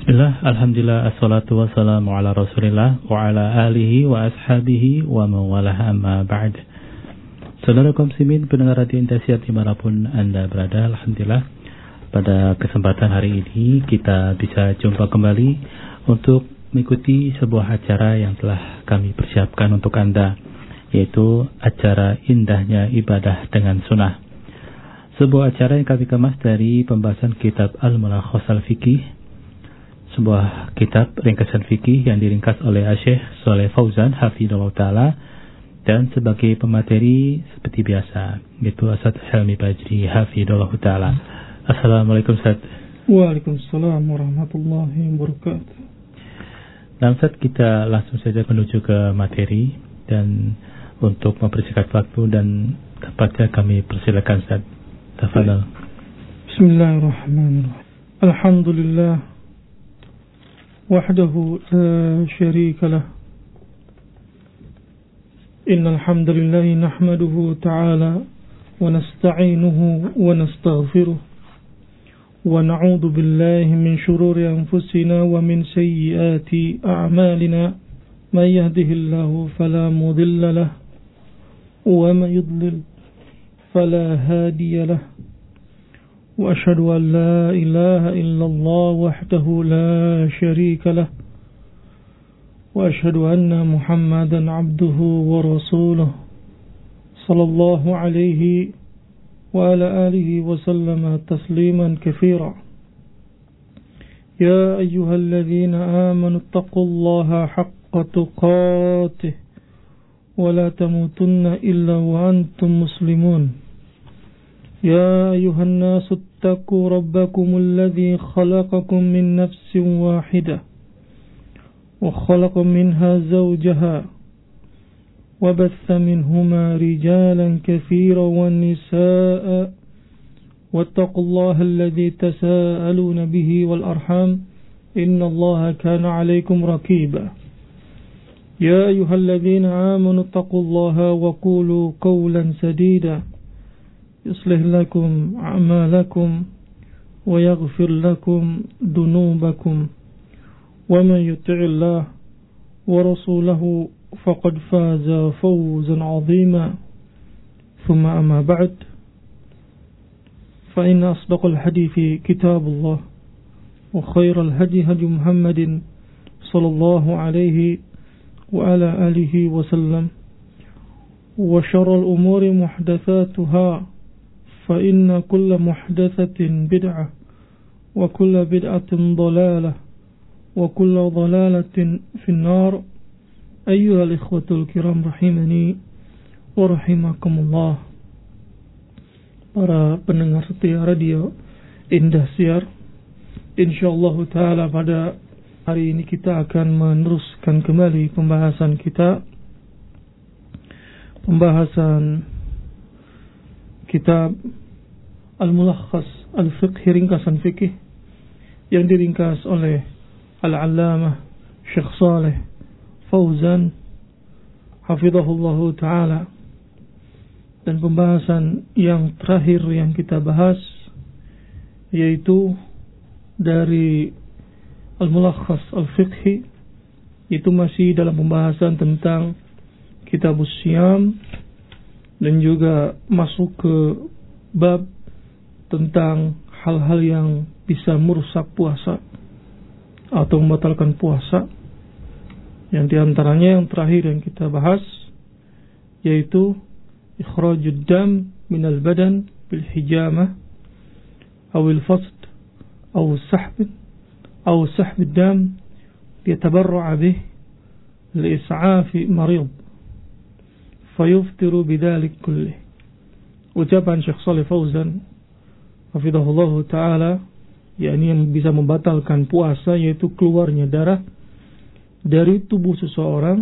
Bismillah, alhamdulillah, assalatu wassalamu ala rasulillah wa ala alihi wa ashabihi wa mawalah amma ba'd. Saudara kaum muslimin pendengar radio Indosiar dimanapun Anda berada, alhamdulillah pada kesempatan hari ini kita bisa jumpa kembali untuk mengikuti sebuah acara yang telah kami persiapkan untuk Anda, yaitu acara Indahnya Ibadah dengan Sunnah. Sebuah acara yang kami kemas dari pembahasan kitab Al-Mulakhas Al-Fiqih, sebuah kitab ringkasan fikih yang diringkas oleh Syekh Shalih Fauzan hafizahullah taala, dan sebagai pemateri seperti biasa yaitu Ustaz Helmi Bajri hafizahullah taala. Assalamualaikum Ustaz. Waalaikumsalam warahmatullahi wabarakatuh. Dan Ustaz, kita langsung saja menuju ke materi, dan untuk mempersingkat waktu dan tepatnya kami persilakan Ustaz. Tafadhal. Bismillahirrahmanirrahim. Alhamdulillah وحده لا شريك له إن الحمد لله نحمده تعالى ونستعينه ونستغفره ونعوذ بالله من شرور أنفسنا ومن سيئات أعمالنا من يهده الله فلا مضل له ومن يضلل فلا هادي له وأشهد أن لا إله إلا الله وحده لا شريك له وأشهد أن محمدا عبده ورسوله صلى الله عليه وعلى آله وسلم تسليما كثيرا. يا أيها الذين آمنوا اتقوا الله حق تقاته ولا تموتن إلا وأنتم مسلمون. يا أيها الناس اتقوا ربكم الذي خلقكم من نفس واحدة وخلق منها زوجها وبث منهما رجالا كثيرا والنساء واتقوا الله الذي تساءلون به والأرحام إن الله كان عليكم رقيبا. يا أيها الذين آمنوا اتقوا الله وقولوا قولا سديدا يصلح لكم أعمالكم ويغفر لكم ذنوبكم ومن يطع الله ورسوله فقد فاز فوزا عظيما. ثم أما بعد، فإن أصدق الحديث كتاب الله وخير الهدي هدي محمد صلى الله عليه وعلى آله وسلم وشر الأمور محدثاتها فإن كل محدثة بدعة وكل بدعة ضلالة وكل ضلالة في النار. أيها الإخوة الكرام رحمني ورحمكم الله. Para pendengar setia radio Indosiar, insyaallah taala pada hari ini kita akan meneruskan kembali pembahasan kitab Al-Mulakhas Al-Fiqh, ringkasan fikih yang diringkas oleh Al-Allamah Syekh Shalih Fauzan hafizahullahu ta'ala. Dan pembahasan yang terakhir yang kita bahas yaitu dari Al-Mulakhas Al-Fiqhi, itu masih dalam pembahasan tentang Kitabus Syiyam, dan juga masuk ke bab tentang hal-hal yang bisa merusak puasa atau membatalkan puasa. Yang diantaranya yang terakhir yang kita bahas yaitu ikhrajud dam minal badan bil hijamah awil fasd aw sahb dam liyatabarra'a bih li is'afi marid fayuftiru bidzalik kullih. Ucapan Syekh Shalih Fauzan hafizahullah taala, yakni yang bisa membatalkan puasa yaitu keluarnya darah dari tubuh seseorang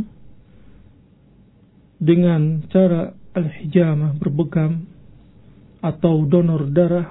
dengan cara al-hijamah, berbekam atau donor darah,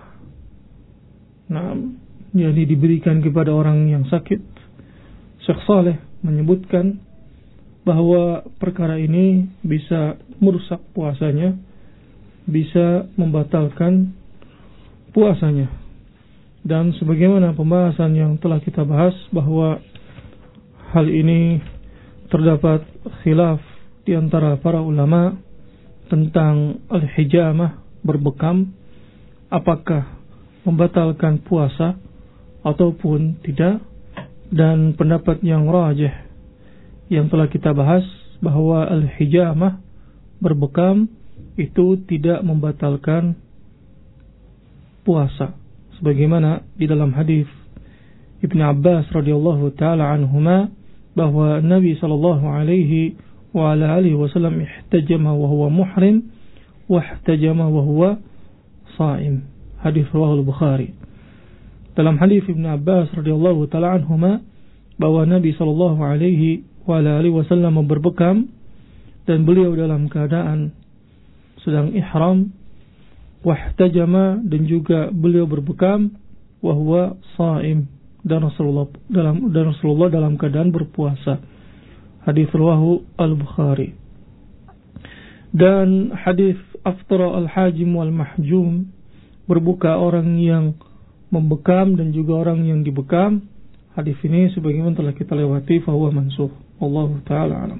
yakni diberikan kepada orang yang sakit. Syekh Shalih menyebutkan bahwa perkara ini bisa merusak puasanya, bisa membatalkan puasanya. Dan sebagaimana pembahasan yang telah kita bahas bahwa hal ini terdapat khilaf di antara para ulama tentang al-hijamah, berbekam, apakah membatalkan puasa ataupun tidak. Dan pendapat yang rajih yang telah kita bahas bahwa al-hijamah, berbekam, itu tidak membatalkan puasa, sebagaimana di dalam hadis Ibnu Abbas radhiyallahu taala anhuma bahwa Nabi sallallahu alaihi wa ala alihi wasallam ihtajama wa huwa muhrim wa ihtajama wa huwa shaim. Hadis riwayat Bukhari. Dalam hadis Ibnu Abbas radhiyallahu taala anhuma bahwa Nabi sallallahu alaihi wa ala alihi wasallam berbekam dan beliau dalam keadaan sedang ihram, wahtajama, dan juga beliau berbekam, wa huwa shaim, dan Rasulullah dalam keadaan berpuasa. Hadis riwayat Al-Bukhari. Dan hadis aftara al-hajim wal mahjum, berbuka orang yang membekam dan juga orang yang dibekam. Hadis ini sebagaimana telah kita lewati, fa huwa mansukh. Wallahu taala alam.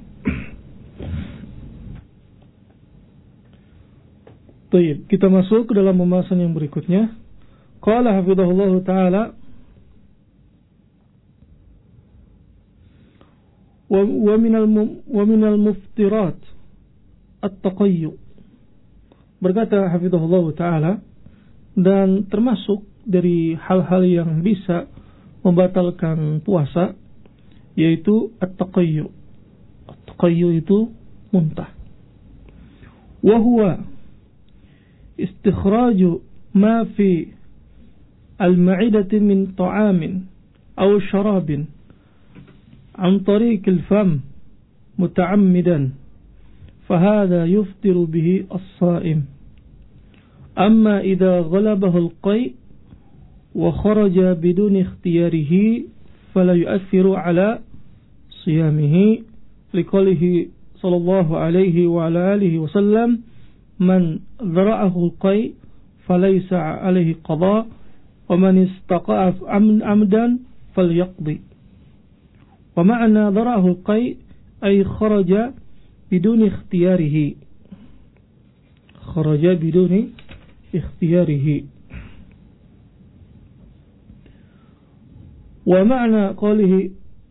Baik, kita masuk ke dalam pembahasan yang berikutnya. Qala hafizahullahu taala wa minal muftirat at-taqayyu. Berkata hafizahullahu taala, dan termasuk dari hal-hal yang bisa membatalkan puasa yaitu at-taqayyu. At-taqayyu itu muntah. Wa huwa istikhraju ma fi al-ma'idati min ta'amin aw sharabin an tariq al-fam muta'ammidan, fahadha yuftiru bihi as-sa'im. Amma idza ghalabahu al-qay' wa kharaja biduni ikhtiyarihi fala yu'athiru ala siyamihi, liqaulihi sallallahu alaihi wa ala alihi wa sallam, man dhara'ahu al-qay' falaysa alaihi qada wa man istaqa'a amdan falyaqdi. Wa ma'na dhara'ahu al-qay' ay kharaja biduni ikhtiyarihi, kharaja biduni ikhtiyarihi. Wa ma'na qawlihi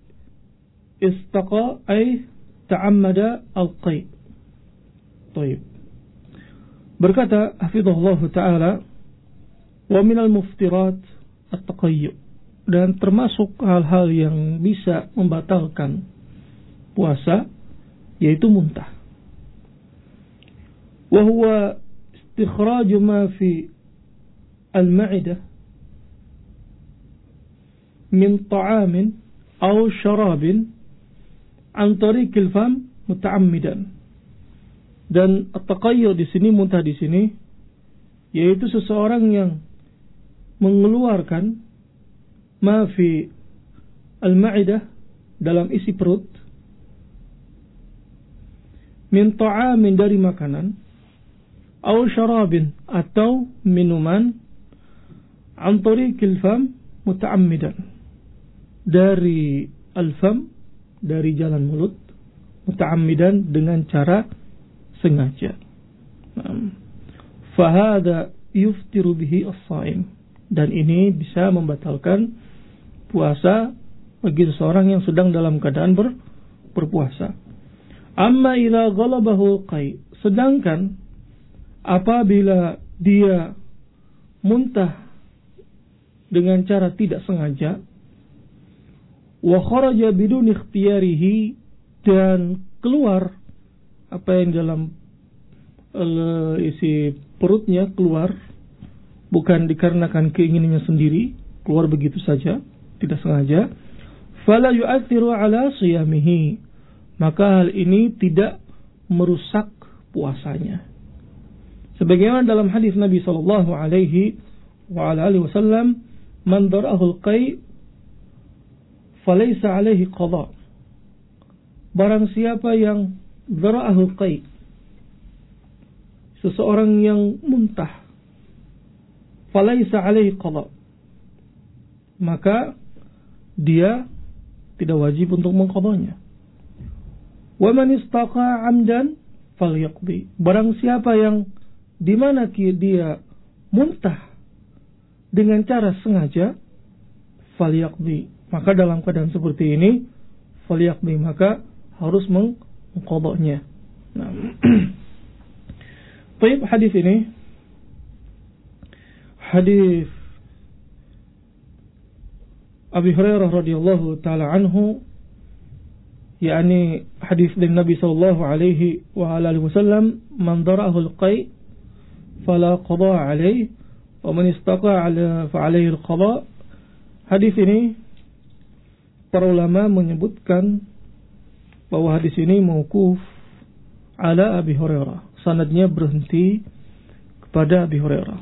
istaqa ay ta'ammada al-qay'. Baik. Berkata hafizahullah ta'ala, wa minal muftirat at-taqayyu, dan termasuk hal-hal yang bisa membatalkan puasa yaitu muntah. Wa huwa istikhraju ma fi al-ma'idah min ta'amin aw syarabin an tariqil fam muta'ammidan. Dan at-taqayyu di sini, muntah di sini, yaitu seseorang yang mengeluarkan ma fi al-ma'idah, dalam isi perut, min ta'amin, dari makanan, aw syarabin, atau minuman, an tariqil fam muta'ammidan, dari al-fam, dari jalan mulut, muta'ammidan, dengan cara sengaja. Fahada yuftiru bihi as-saim, dan ini bisa membatalkan puasa bagi seseorang yang sedang dalam keadaan berpuasa. Amma ila ghalabahu qay, sedangkan apabila dia muntah dengan cara tidak sengaja, wa kharaja bidun ikhtiyarihi, dan keluar apa yang dalam isi perutnya keluar bukan dikarenakan keinginannya sendiri, keluar begitu saja, tidak sengaja, fala yu'athiru ala siyamihi, maka hal ini tidak merusak puasanya. Sebagaimana dalam hadis Nabi sallallahu alaihi wa ala alihi wasallam, man dara'ahu al-qay' falaysa alaihi qada. Barang siapa yang dara'ahu al-qay', seseorang yang muntah, falaysa alaihi qada, maka dia tidak wajib untuk mengqadanya. Wa man istaqa 'amdan falyaqdi. Barang siapa yang di mana dia muntah dengan cara sengaja, falyaqdi. Maka dalam keadaan seperti ini, falyaqdi, maka harus mengqadanya. Nah, baik, hadis ini hadis Abi Hurairah radhiyallahu taala anhu, yakni hadis dari Nabi sallallahu alaihi wa alihi wasallam, man dara'ahu al-qai fala qada alaihi wa man istaqa fa alaihi al-qada. Hadis ini para ulama menyebutkan bahwa hadis ini mauquf ala Abi Hurairah, sanadnya berhenti kepada Abi Hurairah.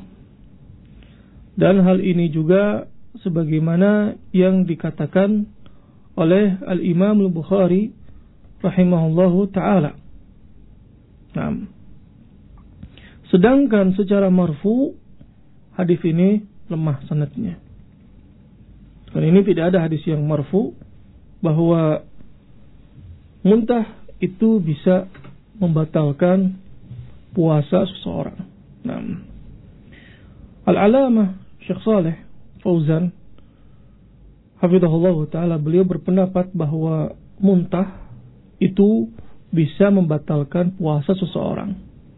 Dan hal ini juga sebagaimana yang dikatakan oleh Al-Imam Al-Bukhari rahimahullahu ta'ala. Nah, sedangkan secara marfu hadis ini lemah sanadnya. Dan ini tidak ada hadis yang marfu bahwa muntah itu bisa membatalkan puasa seseorang. Nah, Al-Alamah Syekh Saleh Fauzan hafizahullah ta'ala, beliau berpendapat bahwa muntah itu bisa membatalkan puasa seseorang.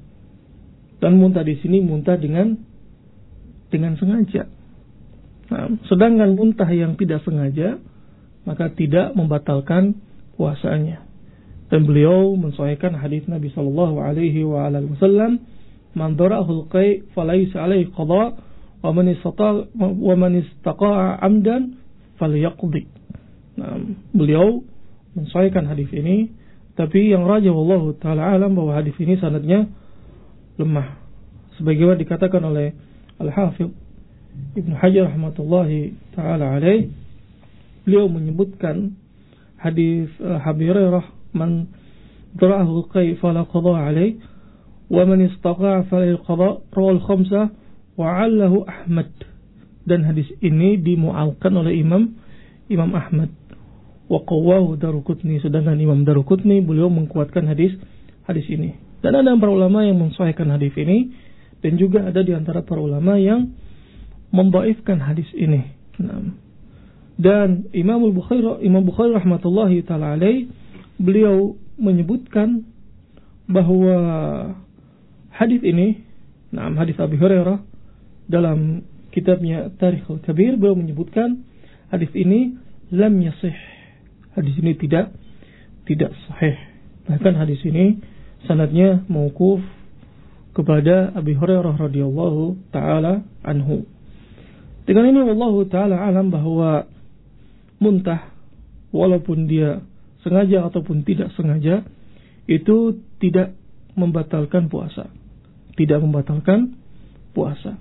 Dan muntah di sini muntah dengan sengaja. Nah, sedangkan muntah yang tidak sengaja maka tidak membatalkan puasanya. Dan beliau mensahihkan hadis Nabi sallallahu alaihi wa alihi wasallam, man dara'ahu al-qai falaysa alaihi qada wa man istaqa'a 'amdan falyaqdi. Nah, beliau mensahihkan hadis ini, tapi yang rajih wallahu taala alam bahwa hadis ini sanadnya lemah. Sebagaimana dikatakan oleh Al-Hafidz Ibnu Hajar rahmatullahi taala alaih, beliau menyebutkan hadis Abi Hurairah, man dara'ahu al-qai fala qada alaihi wa man istaqa'a falyaqdi qada, rawal khamsah wa 'allahu Ahmad. Dan hadis ini dimu'alkan oleh Imam Ahmad. Wa qawwahu Daruqutni, sedangkan Imam Daruqutni beliau mengkuatkan hadis ini. Dan ada para ulama yang mensahihkan hadis ini, dan juga ada di antara para ulama yang membaifkan hadis ini. Nah, dan Imam Bukhari rahmatullahi taala alaih, beliau menyebutkan bahwa hadis ini, hadis Abi Hurairah, dalam kitabnya Tarikhul Kabir, beliau menyebutkan hadis ini lam yasih. Hadis ini tidak sahih. Bahkan hadis ini sanadnya mauquf kepada Abi Hurairah radhiyallahu taala anhu. Dengan ini wallahu taala alam bahwa muntah, walaupun dia sengaja ataupun tidak sengaja, itu tidak membatalkan puasa. Tidak membatalkan puasa.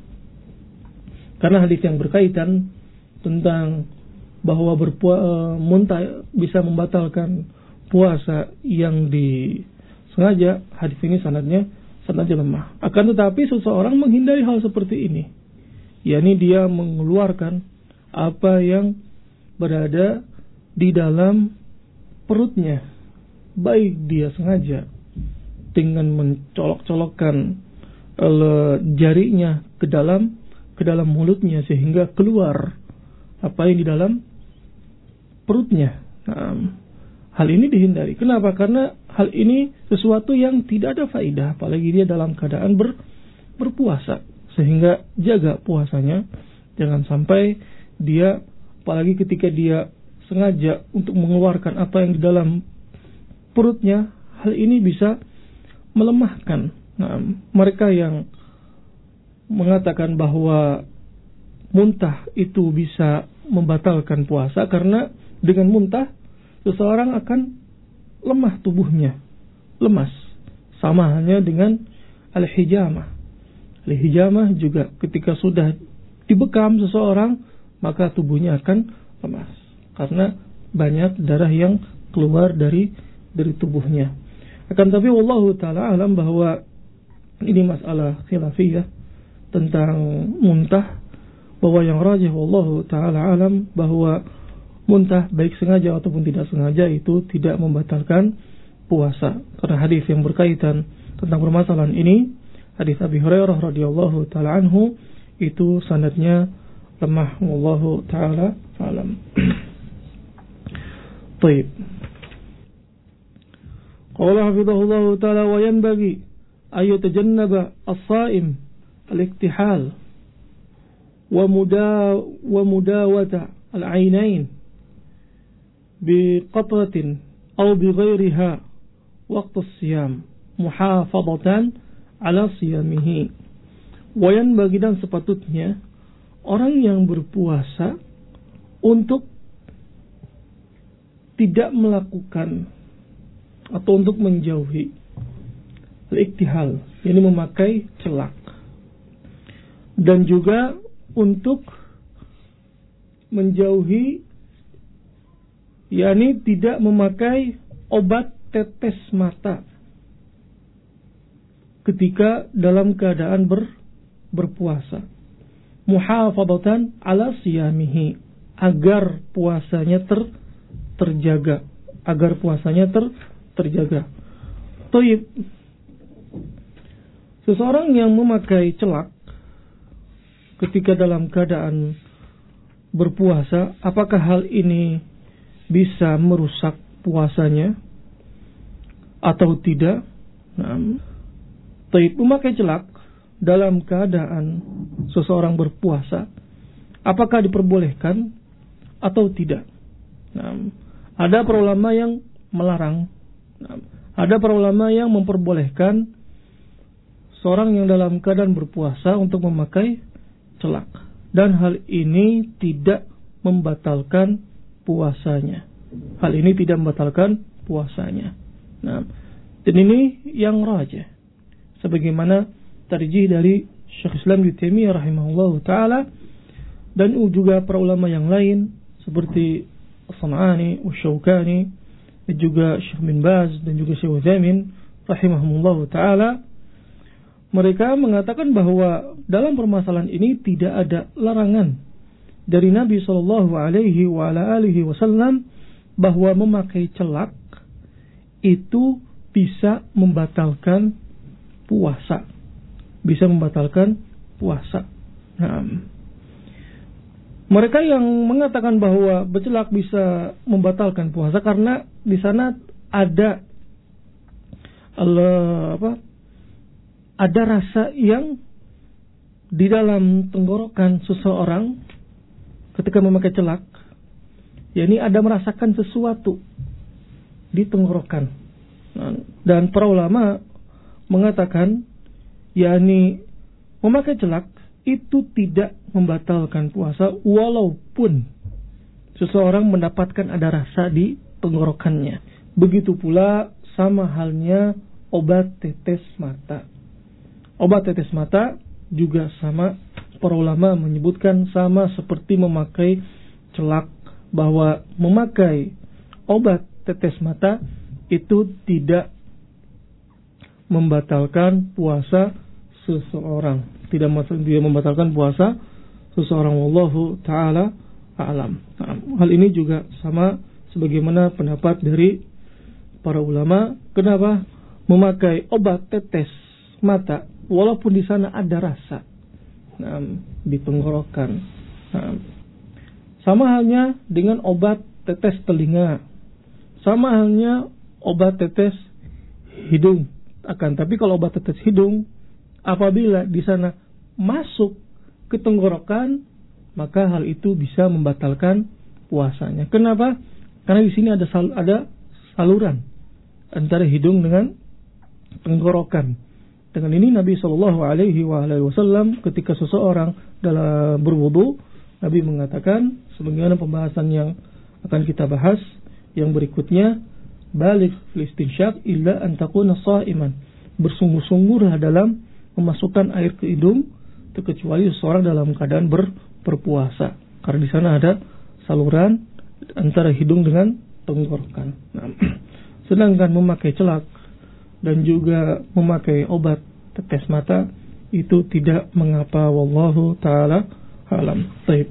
Karena hadis yang berkaitan tentang bahwa muntah bisa membatalkan puasa yang disengaja, hadis ini sanadnya lemah. Akan tetapi seseorang menghindari hal seperti ini, yakni dia mengeluarkan apa yang berada di dalam perutnya, baik dia sengaja dengan mencolok-colokkan jarinya ke dalam mulutnya sehingga keluar apa yang di dalam perutnya. Hal ini dihindari. Kenapa? Karena hal ini sesuatu yang tidak ada faedah, apalagi dia dalam keadaan berpuasa, sehingga jaga puasanya, jangan sampai dia, apalagi ketika dia sengaja untuk mengeluarkan apa yang di dalam perutnya, hal ini bisa melemahkan. Mereka yang mengatakan bahwa muntah itu bisa membatalkan puasa, karena dengan muntah seseorang akan lemah tubuhnya, lemas. Sama halnya dengan al-hijamah. Al-hijamah juga ketika sudah dibekam seseorang, maka tubuhnya akan lemas karena banyak darah yang keluar dari tubuhnya. Akan tapi wallahu taala alam bahwa ini masalah khilafiyah tentang muntah, bahwa yang rajih wallahu taala alam bahwa muntah baik sengaja ataupun tidak sengaja itu tidak membatalkan puasa. Karena hadis yang berkaitan tentang permasalahan ini, hadis Abi Hurairah radhiyallahu taala anhu, itu sanadnya lemah wallahu taala alam. Baik. Qala hafizahullahu taala wa yanbaghi ay yatajannaba as-sha'im al-iktihal wa mudawata al-'ainain bi qatratin aw bi ghairiha waqt as-siyam muhafadatan ala siyamihi. Wa yanbaghi, dan sepatutnya orang yang berpuasa untuk tidak melakukan atau untuk menjauhi al-iktihal, yakni memakai celak, dan juga untuk menjauhi, yakni tidak memakai obat tetes mata ketika dalam keadaan berpuasa, muhafadatan ala siyamihi, agar puasanya terjaga, agar puasanya terjaga. Thayyib. Seseorang yang memakai celak ketika dalam keadaan berpuasa, apakah hal ini bisa merusak puasanya atau tidak? Thayyib. Memakai celak dalam keadaan seseorang berpuasa, apakah diperbolehkan atau tidak? Ada para ulama yang melarang, ada para ulama yang memperbolehkan seorang yang dalam keadaan berpuasa untuk memakai celak, dan hal ini tidak membatalkan puasanya. Hal ini tidak membatalkan puasanya. Dan ini yang rajih, sebagaimana tarjih dari Syekh Islam Ibnu Taimiyah rahimahullahu taala, dan juga para ulama yang lain seperti As-San'ani, Asy-Syaukani, dan juga Syekh bin Baz dan juga Syekh Utsaimin rahimahumullahu taala. Mereka mengatakan bahwa dalam permasalahan ini tidak ada larangan dari Nabi sallallahu alaihi wasallam bahwa memakai celak itu bisa membatalkan puasa. Bisa membatalkan puasa. Mereka yang mengatakan bahwa bercelak bisa membatalkan puasa karena di sana ada ada rasa yang di dalam tenggorokan seseorang ketika memakai celak, yakni ada merasakan sesuatu di tenggorokan. Dan para ulama mengatakan, yakni memakai celak itu tidak membatalkan puasa walaupun seseorang mendapatkan ada rasa di tenggorokannya. Begitu pula sama halnya obat tetes mata. Obat tetes mata juga sama, para ulama menyebutkan sama seperti memakai celak, bahwa memakai obat tetes mata itu tidak membatalkan puasa seseorang, tidak membatalkan puasa seseorang. Wallahu ta'ala a'lam. Hal ini juga sama sebagaimana pendapat dari para ulama. Kenapa memakai obat tetes mata walaupun di sana ada rasa di tenggorokan? Sama halnya dengan obat tetes telinga, sama halnya obat tetes hidung. Akan tapi kalau obat tetes hidung, apabila di sana masuk ke tenggorokan, maka hal itu bisa membatalkan puasanya. Kenapa? Karena di sini ada saluran antara hidung dengan tenggorokan. Dengan ini Nabi Shallallahu Alaihi Wasallam ketika seseorang dalam berwudu, Nabi mengatakan sebagaimana pembahasan yang akan kita bahas yang berikutnya, balik listinsyaq illa an takuna sha'iman, bersungguh-sungguhlah dalam memasukkan air ke hidung kecuali seseorang dalam keadaan berpuasa, karena di sana ada saluran antara hidung dengan tenggorokan. Sedangkan memakai celak dan juga memakai obat tetes mata itu tidak mengapa, wallahu taala alam. Baik.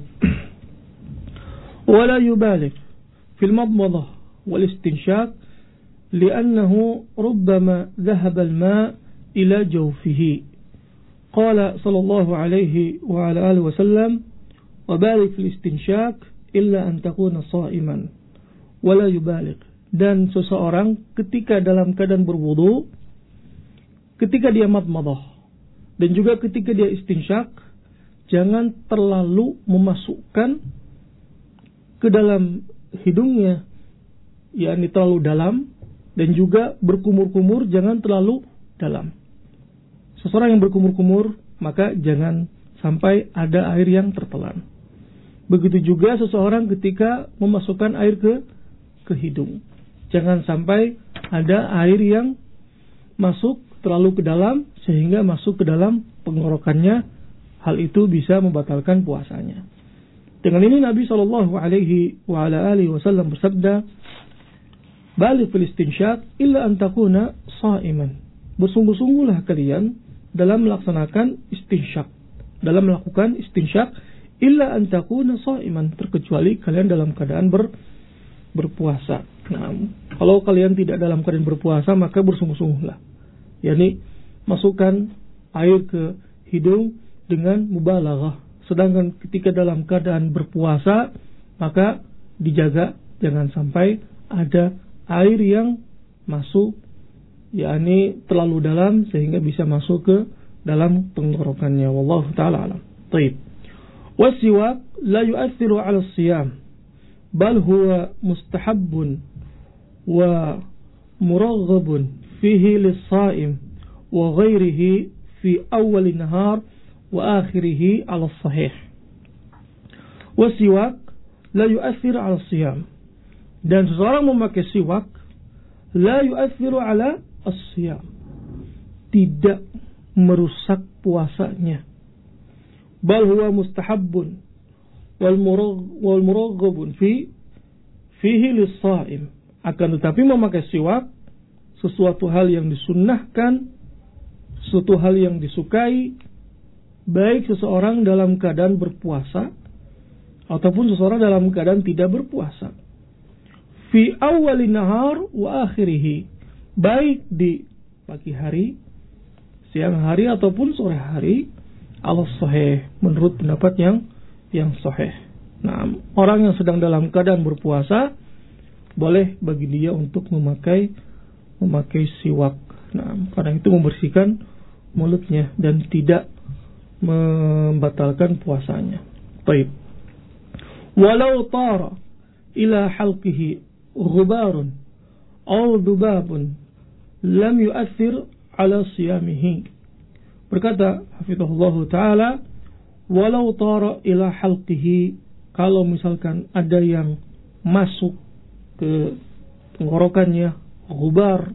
Wala yubaligh fil madmadah wal istinshaq li'annahu rubbama dhahaba al-ma' ila jawfihi. Qala sallallahu alaihi wa ala alihi wasallam wa baligh fil istinshaq illa an takuna sha'iman. Wala yubaligh. Dan seseorang ketika dalam keadaan berwudu, ketika dia madmadah dan juga ketika dia istinshaq, jangan terlalu memasukkan ke dalam hidungnya, yakni terlalu dalam, dan juga berkumur-kumur jangan terlalu dalam. Seseorang yang berkumur-kumur, maka jangan sampai ada air yang tertelan. Begitu juga seseorang ketika memasukkan air ke hidung, jangan sampai ada air yang masuk terlalu ke dalam sehingga masuk ke dalam penggorokannya. Hal itu bisa membatalkan puasanya. Dengan ini Nabi sallallahu alaihi wa ala alihi wasallam bersabda, "Baligh fil istinshaq illa an takuna sha'iman." Bersungguh-sungguhlah kalian dalam melaksanakan istinshaq, dalam melakukan istinshaq, illa an takuna sha'iman, terkecuali kalian dalam keadaan berpuasa. Nah, kalau kalian tidak dalam keadaan berpuasa, maka bersungguh-sungguhlah. yakni masukkan air ke hidung dengan mubalaghah. Sedangkan ketika dalam keadaan berpuasa, maka dijaga jangan sampai ada air yang masuk, yakni terlalu dalam sehingga bisa masuk ke dalam tenggorokannya. Wallahu ta'ala alam. Baik. Wasiwak la yu'athiru 'ala as-siyam, bal huwa mustahabbun wa muraghabun fihi lis-sha'im wa ghairihi fi awwal an-nahar wa akhirih 'ala as-sahih. Wasiwak la yu'athiru 'ala as-siyam, dan seseorang memakai siwak la yu'athiru 'ala as-siyam, tidak merusak puasanya. Bal huwa mustahabbun wal muraghabun fihi lis-sha'im, akan tetapi memakai siwak sesuatu hal yang disunnahkan, sesuatu hal yang disukai, baik seseorang dalam keadaan berpuasa ataupun seseorang dalam keadaan tidak berpuasa. Fi awwalin nahar wa akhirih, baik di pagi hari, siang hari ataupun sore hari, al-sahih, menurut pendapat yang sahih. Nah, orang yang sedang dalam keadaan berpuasa boleh bagi dia untuk memakai siwak. Nah, karena itu membersihkan mulutnya dan tidak membatalkan puasanya. Baik. Walau tara ila halqihi ghubarun aw dhubabun lam yu'athir ala siyamihi. Berkata hafizahullah ta'ala, walau tara ila halqihi, kalau misalkan ada yang masuk ke tenggorokannya, ghubar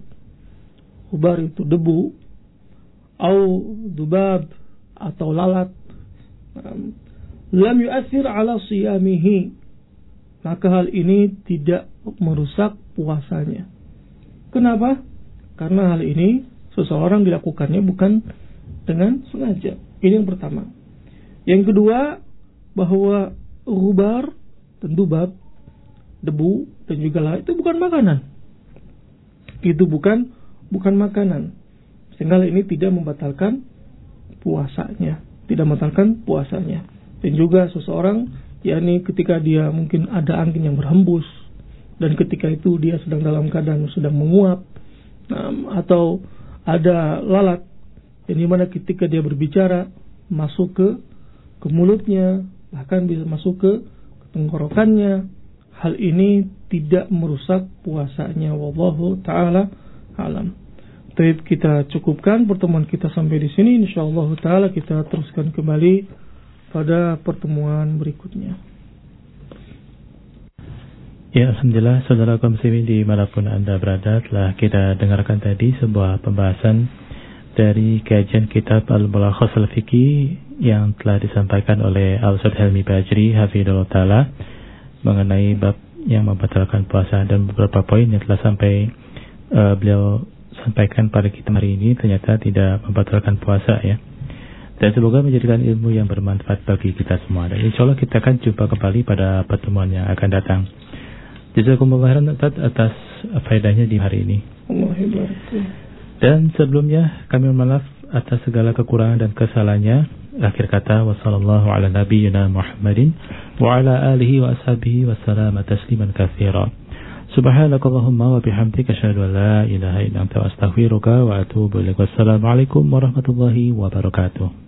itu debu, au dubab atau lalat, lam yu'athir ala siyamihi, maka hal ini tidak merusak puasanya. Kenapa? Karena hal ini seseorang dilakukannya bukan dengan sengaja. Ini yang pertama. Yang kedua, bahwa ghubar dan dubab, debu dan juga lalat itu bukan makanan. Itu bukan makanan. Sehingga ini tidak membatalkan puasanya, Dan juga seseorang, yakni ketika dia mungkin ada angin yang berhembus dan ketika itu dia sedang dalam keadaan sedang menguap, atau ada lalat yang dimana ketika dia berbicara masuk ke mulutnya, bahkan bisa masuk ke tenggorokannya, hal ini tidak merusak puasanya. Wallahu ta'ala alam. Baik, kita cukupkan pertemuan kita sampai di sini. Insyaallah ta'ala kita teruskan kembali pada pertemuan berikutnya. Ya, alhamdulillah, saudara kaum muslimin dimanapun Anda berada, telah kita dengarkan tadi sebuah pembahasan dari kajian kitab Al-Mulakhas Al-Fiqhi yang telah disampaikan oleh Al-Ustadz Helmi Bajri hafizahullah ta'ala mengenai bab yang membatalkan puasa, dan beberapa poin yang telah beliau sampaikan pada kita hari ini ternyata tidak membatalkan puasa ya. Dan semoga menjadikan ilmu yang bermanfaat bagi kita semua. Dan insya Allah kita akan jumpa kembali pada pertemuan yang akan datang. Jazakumullah khairan atas faedahnya di hari ini. Dan sebelumnya kami mohon maaf atas segala kekurangan dan kesalahannya. Akhir kata, wassallallahu ala nabiyyina Muhammadin wa ala alihi wa ashabihi wa salama tasliman katsira. Subhanakallahumma wa bihamdika asyhadu an la ilaha illa anta astaghfiruka wa atubu ilaik. Wassalamualaikum warahmatullahi wabarakatuh.